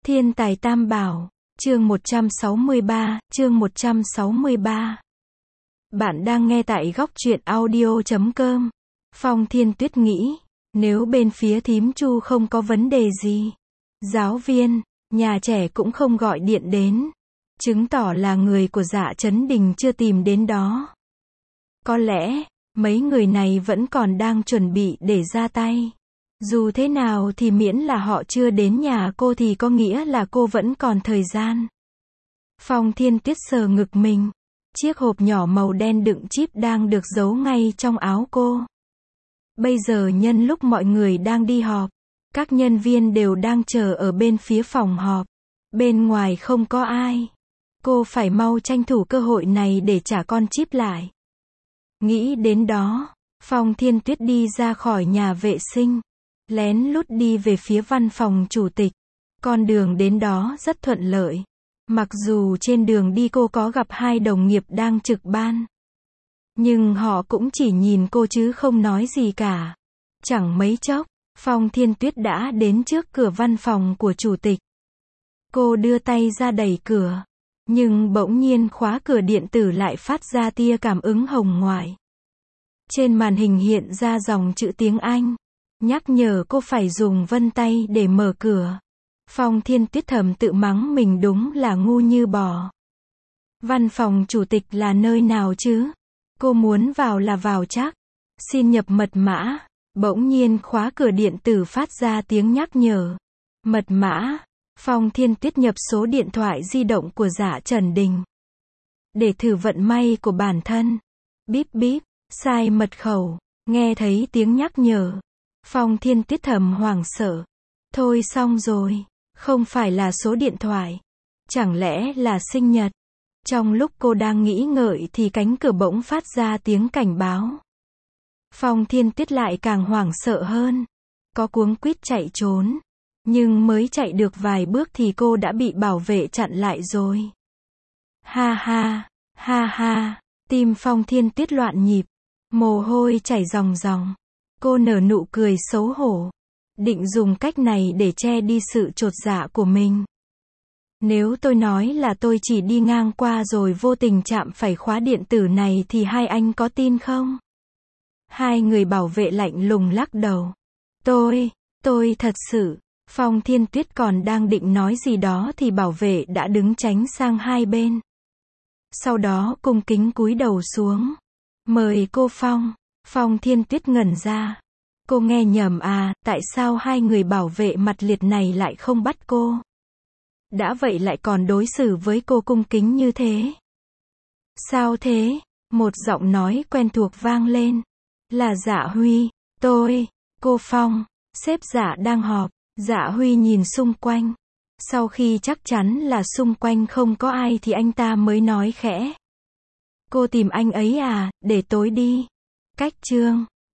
Thiên tài tam bảo, chương 163. Bạn đang nghe tại góc truyện audio.com. Phong Thiên Tuyết nghĩ, nếu bên phía thím Chu không có vấn đề gì, giáo viên, nhà trẻ cũng không gọi điện đến, chứng tỏ là người của Dạ Chấn Đình chưa tìm đến đó. Có lẽ, mấy người này vẫn còn đang chuẩn bị để ra tay. Dù thế nào thì miễn là họ chưa đến nhà cô thì có nghĩa là cô vẫn còn thời gian. Phong Thiên Tuyết sờ ngực mình. Chiếc hộp nhỏ màu đen đựng chip đang được giấu ngay trong áo cô. Bây giờ nhân lúc mọi người đang đi họp, các nhân viên đều đang chờ ở bên phía phòng họp. Bên ngoài không có ai. Cô phải mau tranh thủ cơ hội này để trả con chip lại. Nghĩ đến đó, Phong Thiên Tuyết đi ra khỏi nhà vệ sinh, lén lút đi về phía văn phòng chủ tịch. Con đường đến đó rất thuận lợi. Mặc dù trên đường đi cô có gặp hai đồng nghiệp đang trực ban, nhưng họ cũng chỉ nhìn cô chứ không nói gì cả. Chẳng mấy chốc, Phong Thiên Tuyết đã đến trước cửa văn phòng của chủ tịch. Cô đưa tay ra đẩy cửa, nhưng bỗng nhiên khóa cửa điện tử lại phát ra tia cảm ứng hồng ngoại. Trên màn hình hiện ra dòng chữ tiếng Anh, nhắc nhở cô phải dùng vân tay để mở cửa. Phong Thiên Tuyết thầm tự mắng mình đúng là ngu như bò. Văn phòng chủ tịch là nơi nào chứ? Cô muốn vào là vào chắc. Xin nhập mật mã. Bỗng nhiên khóa cửa điện tử phát ra tiếng nhắc nhở. Mật mã. Phong Thiên Tuyết nhập số điện thoại di động của Dạ Chấn Đình. Để thử vận may của bản thân. Bíp bíp, sai mật khẩu. Nghe thấy tiếng nhắc nhở. Phong Thiên Tuyết thầm hoảng sợ. Thôi xong rồi. Không phải là số điện thoại. Chẳng lẽ là sinh nhật? Trong lúc cô đang nghĩ ngợi thì cánh cửa bỗng phát ra tiếng cảnh báo. Phong Thiên Tuyết lại càng hoảng sợ hơn. Có cuống quýt chạy trốn. Nhưng mới chạy được vài bước thì cô đã bị bảo vệ chặn lại rồi. Ha ha, tim Phong Thiên Tuyết loạn nhịp. Mồ hôi chảy ròng ròng. Cô nở nụ cười xấu hổ. Định dùng cách này để che đi sự chột dạ của mình. Nếu tôi nói là tôi chỉ đi ngang qua rồi vô tình chạm phải khóa điện tử này thì hai anh có tin không? Hai người bảo vệ lạnh lùng lắc đầu. Tôi thật sự. Phong Thiên Tuyết còn đang định nói gì đó thì bảo vệ đã đứng tránh sang hai bên. Sau đó cung kính cúi đầu xuống. Mời cô Phong. Phong Thiên Tuyết ngẩn ra. Cô nghe nhầm à, tại sao hai người bảo vệ mặt liệt này lại không bắt cô? Đã vậy lại còn đối xử với cô cung kính như thế. Sao thế? Một giọng nói quen thuộc vang lên. Là Dạ Huy. Cô Phong. Sếp Dạ đang họp. Dạ Huy nhìn xung quanh. Sau khi chắc chắn là xung quanh không có ai thì anh ta mới nói khẽ. Cô tìm anh ấy à, để tối đi. Cách chương.